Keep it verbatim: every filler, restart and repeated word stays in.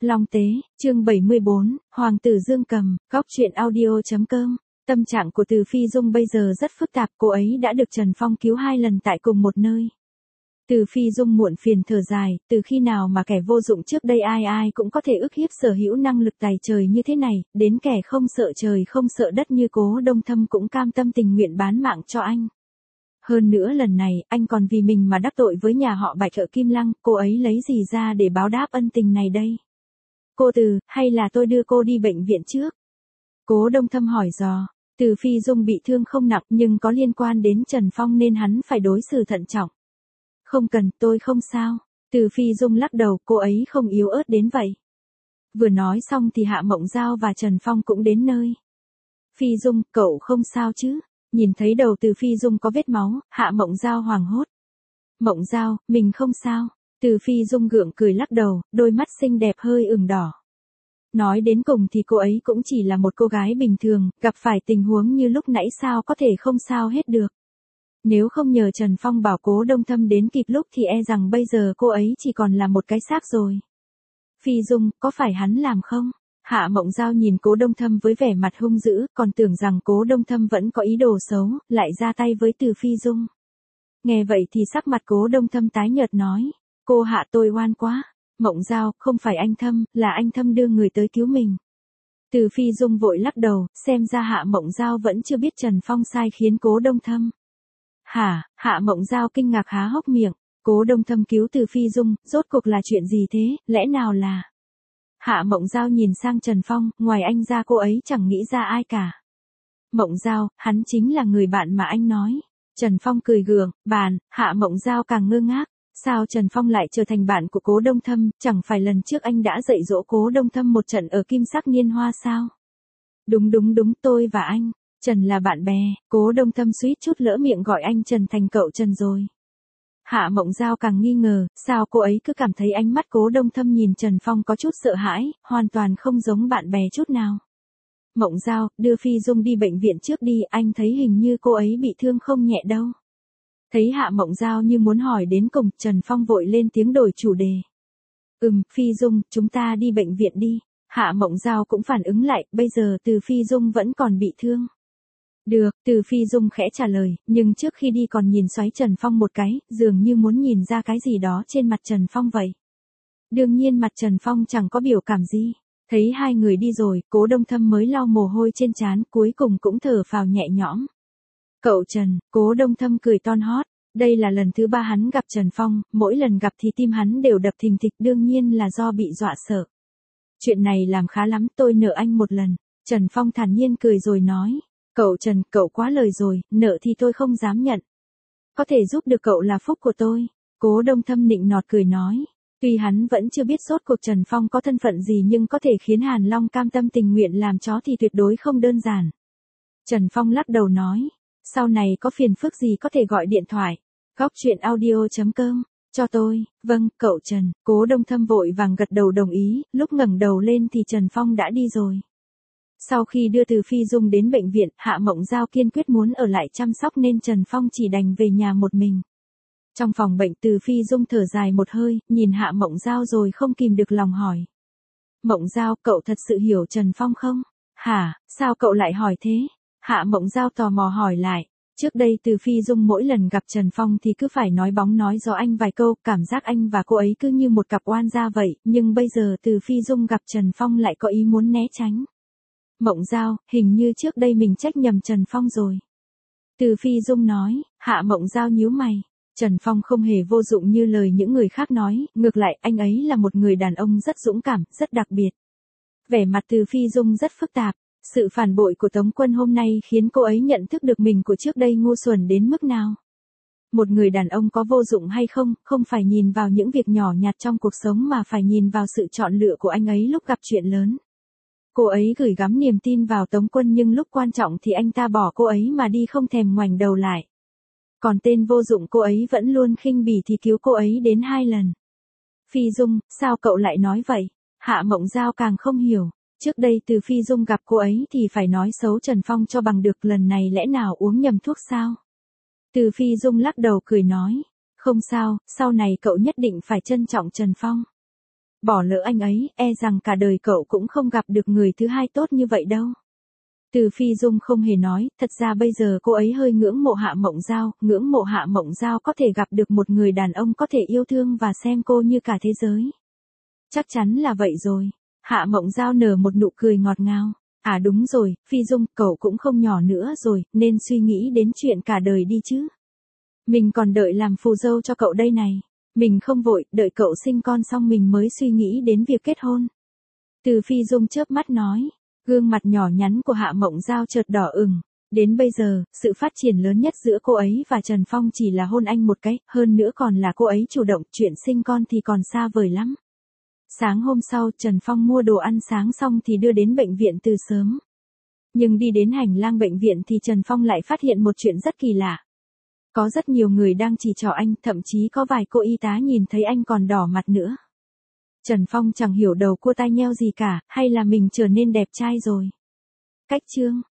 Long Tế, chương bảy mươi bốn, Hoàng tử Dương Cầm, góc truyện audio chấm com. Tâm trạng của Từ Phi Dung bây giờ rất phức tạp, cô ấy đã được Trần Phong cứu hai lần tại cùng một nơi. Từ Phi Dung muộn phiền thở dài, từ khi nào mà kẻ vô dụng trước đây ai ai cũng có thể ức hiếp sở hữu năng lực tài trời như thế này, đến kẻ không sợ trời không sợ đất như Cố Đông Thâm cũng cam tâm tình nguyện bán mạng cho anh. Hơn nữa lần này, anh còn vì mình mà đắc tội với nhà họ Bạch ở Kim Lăng, cô ấy lấy gì ra để báo đáp ân tình này đây? Cô Từ, hay là tôi đưa cô đi bệnh viện trước? Cố Đông Thâm hỏi dò. Từ Phi Dung bị thương không nặng nhưng có liên quan đến Trần Phong nên hắn phải đối xử thận trọng. Không cần, tôi không sao. Từ Phi Dung lắc đầu, cô ấy không yếu ớt đến vậy. Vừa nói xong thì Hạ Mộng Giao và Trần Phong cũng đến nơi. Phi Dung, cậu không sao chứ? Nhìn thấy đầu Từ Phi Dung có vết máu, Hạ Mộng Giao hoảng hốt. Mộng Giao, mình không sao. Từ Phi Dung gượng cười lắc đầu, đôi mắt xinh đẹp hơi ửng đỏ. Nói đến cùng thì cô ấy cũng chỉ là một cô gái bình thường, gặp phải tình huống như lúc nãy sao có thể không sao hết được. Nếu không nhờ Trần Phong bảo Cố Đông Thâm đến kịp lúc thì e rằng bây giờ cô ấy chỉ còn là một cái xác rồi. Phi Dung, có phải hắn làm không? Hạ Mộng Giao nhìn Cố Đông Thâm với vẻ mặt hung dữ, còn tưởng rằng Cố Đông Thâm vẫn có ý đồ xấu, lại ra tay với Từ Phi Dung. Nghe vậy thì sắc mặt Cố Đông Thâm tái nhợt nói, cô Hạ tôi oan quá. Mộng Giao, không phải anh Thâm, là anh Thâm đưa người tới cứu mình. Từ Phi Dung vội lắc đầu, xem ra Hạ Mộng Giao vẫn chưa biết Trần Phong sai khiến Cố Đông Thâm. Hả? Hạ Mộng Giao kinh ngạc há hốc miệng, Cố Đông Thâm cứu Từ Phi Dung, rốt cuộc là chuyện gì thế, lẽ nào là... Hạ Mộng Giao nhìn sang Trần Phong, ngoài anh ra cô ấy chẳng nghĩ ra ai cả. Mộng Giao, hắn chính là người bạn mà anh nói. Trần Phong cười gượng, bạn, Hạ Mộng Giao càng ngơ ngác. Sao Trần Phong lại trở thành bạn của Cố Đông Thâm, chẳng phải lần trước anh đã dạy dỗ Cố Đông Thâm một trận ở Kim Sắc Niên Hoa sao? Đúng đúng đúng, tôi và anh, Trần là bạn bè, Cố Đông Thâm suýt chút lỡ miệng gọi anh Trần thành cậu Trần rồi. Hạ Mộng Giao càng nghi ngờ, sao cô ấy cứ cảm thấy ánh mắt Cố Đông Thâm nhìn Trần Phong có chút sợ hãi, hoàn toàn không giống bạn bè chút nào. Mộng Giao, đưa Phi Dung đi bệnh viện trước đi, anh thấy hình như cô ấy bị thương không nhẹ đâu. Thấy Hạ Mộng Giao như muốn hỏi đến cùng, Trần Phong vội lên tiếng đổi chủ đề. Ừm, Phi Dung, chúng ta đi bệnh viện đi. Hạ Mộng Giao cũng phản ứng lại, bây giờ Từ Phi Dung vẫn còn bị thương. Được, Từ Phi Dung khẽ trả lời, nhưng trước khi đi còn nhìn xoáy Trần Phong một cái, dường như muốn nhìn ra cái gì đó trên mặt Trần Phong vậy. Đương nhiên mặt Trần Phong chẳng có biểu cảm gì. Thấy hai người đi rồi, Cố Đông Thâm mới lau mồ hôi trên trán, cuối cùng cũng thở phào nhẹ nhõm. Cậu Trần, Cố Đông Thâm cười ton hót. Đây là lần thứ ba hắn gặp Trần Phong, mỗi lần gặp thì tim hắn đều đập thình thịch, đương nhiên là do bị dọa sợ. Chuyện này làm khá lắm, tôi nợ anh một lần. Trần Phong thản nhiên cười rồi nói. Cậu Trần, cậu quá lời rồi, nợ thì tôi không dám nhận. Có thể giúp được cậu là phúc của tôi. Cố Đông Thâm nịnh nọt cười nói. Tuy hắn vẫn chưa biết rốt cuộc Trần Phong có thân phận gì nhưng có thể khiến Hàn Long cam tâm tình nguyện làm chó thì tuyệt đối không đơn giản. Trần Phong lắc đầu nói. Sau này có phiền phức gì có thể gọi điện thoại. Góc truyện audio chấm com, cho tôi. Vâng, cậu Trần. Cố Đông Thâm vội vàng gật đầu đồng ý, lúc ngẩng đầu lên thì Trần Phong đã đi rồi. Sau khi đưa Từ Phi Dung đến bệnh viện, Hạ Mộng Giao kiên quyết muốn ở lại chăm sóc nên Trần Phong chỉ đành về nhà một mình. Trong phòng bệnh Từ Phi Dung thở dài một hơi, nhìn Hạ Mộng Giao rồi không kìm được lòng hỏi. Mộng Giao, cậu thật sự hiểu Trần Phong không? Hả, sao cậu lại hỏi thế? Hạ Mộng Giao tò mò hỏi lại. Trước đây Từ Phi Dung mỗi lần gặp Trần Phong thì cứ phải nói bóng nói gió anh vài câu, cảm giác anh và cô ấy cứ như một cặp oan gia vậy, nhưng bây giờ Từ Phi Dung gặp Trần Phong lại có ý muốn né tránh. Mộng Giao, hình như trước đây mình trách nhầm Trần Phong rồi. Từ Phi Dung nói. Hạ Mộng Giao nhíu mày. Trần Phong không hề vô dụng như lời những người khác nói, ngược lại anh ấy là một người đàn ông rất dũng cảm, rất đặc biệt. Vẻ mặt Từ Phi Dung rất phức tạp. Sự phản bội của Tống Quân hôm nay khiến cô ấy nhận thức được mình của trước đây ngu xuẩn đến mức nào. Một người đàn ông có vô dụng hay không, không phải nhìn vào những việc nhỏ nhặt trong cuộc sống mà phải nhìn vào sự chọn lựa của anh ấy lúc gặp chuyện lớn. Cô ấy gửi gắm niềm tin vào Tống Quân nhưng lúc quan trọng thì anh ta bỏ cô ấy mà đi không thèm ngoảnh đầu lại. Còn tên vô dụng cô ấy vẫn luôn khinh bỉ thì cứu cô ấy đến hai lần. Phi Dung, sao cậu lại nói vậy? Hạ Mộng Giao càng không hiểu. Trước đây Từ Phi Dung gặp cô ấy thì phải nói xấu Trần Phong cho bằng được, lần này lẽ nào uống nhầm thuốc sao? Từ Phi Dung lắc đầu cười nói. Không sao, sau này cậu nhất định phải trân trọng Trần Phong. Bỏ lỡ anh ấy, e rằng cả đời cậu cũng không gặp được người thứ hai tốt như vậy đâu. Từ Phi Dung không hề nói, thật ra bây giờ cô ấy hơi ngưỡng mộ Hạ Mộng Giao, ngưỡng mộ Hạ Mộng Giao có thể gặp được một người đàn ông có thể yêu thương và xem cô như cả thế giới. Chắc chắn là vậy rồi. Hạ Mộng Giao nở một nụ cười ngọt ngào. À đúng rồi, Phi Dung, cậu cũng không nhỏ nữa rồi, nên suy nghĩ đến chuyện cả đời đi chứ. Mình còn đợi làm phù dâu cho cậu đây này. Mình không vội, đợi cậu sinh con xong mình mới suy nghĩ đến việc kết hôn. Từ Phi Dung chớp mắt nói. Gương mặt nhỏ nhắn của Hạ Mộng Giao chợt đỏ ửng. Đến bây giờ, sự phát triển lớn nhất giữa cô ấy và Trần Phong chỉ là hôn anh một cái, hơn nữa còn là cô ấy chủ động, chuyện sinh con thì còn xa vời lắm. Sáng hôm sau, Trần Phong mua đồ ăn sáng xong thì đưa đến bệnh viện từ sớm. Nhưng đi đến hành lang bệnh viện thì Trần Phong lại phát hiện một chuyện rất kỳ lạ. Có rất nhiều người đang chỉ trỏ anh, thậm chí có vài cô y tá nhìn thấy anh còn đỏ mặt nữa. Trần Phong chẳng hiểu đầu cua tai nheo gì cả, hay là mình trở nên đẹp trai rồi. Cách chương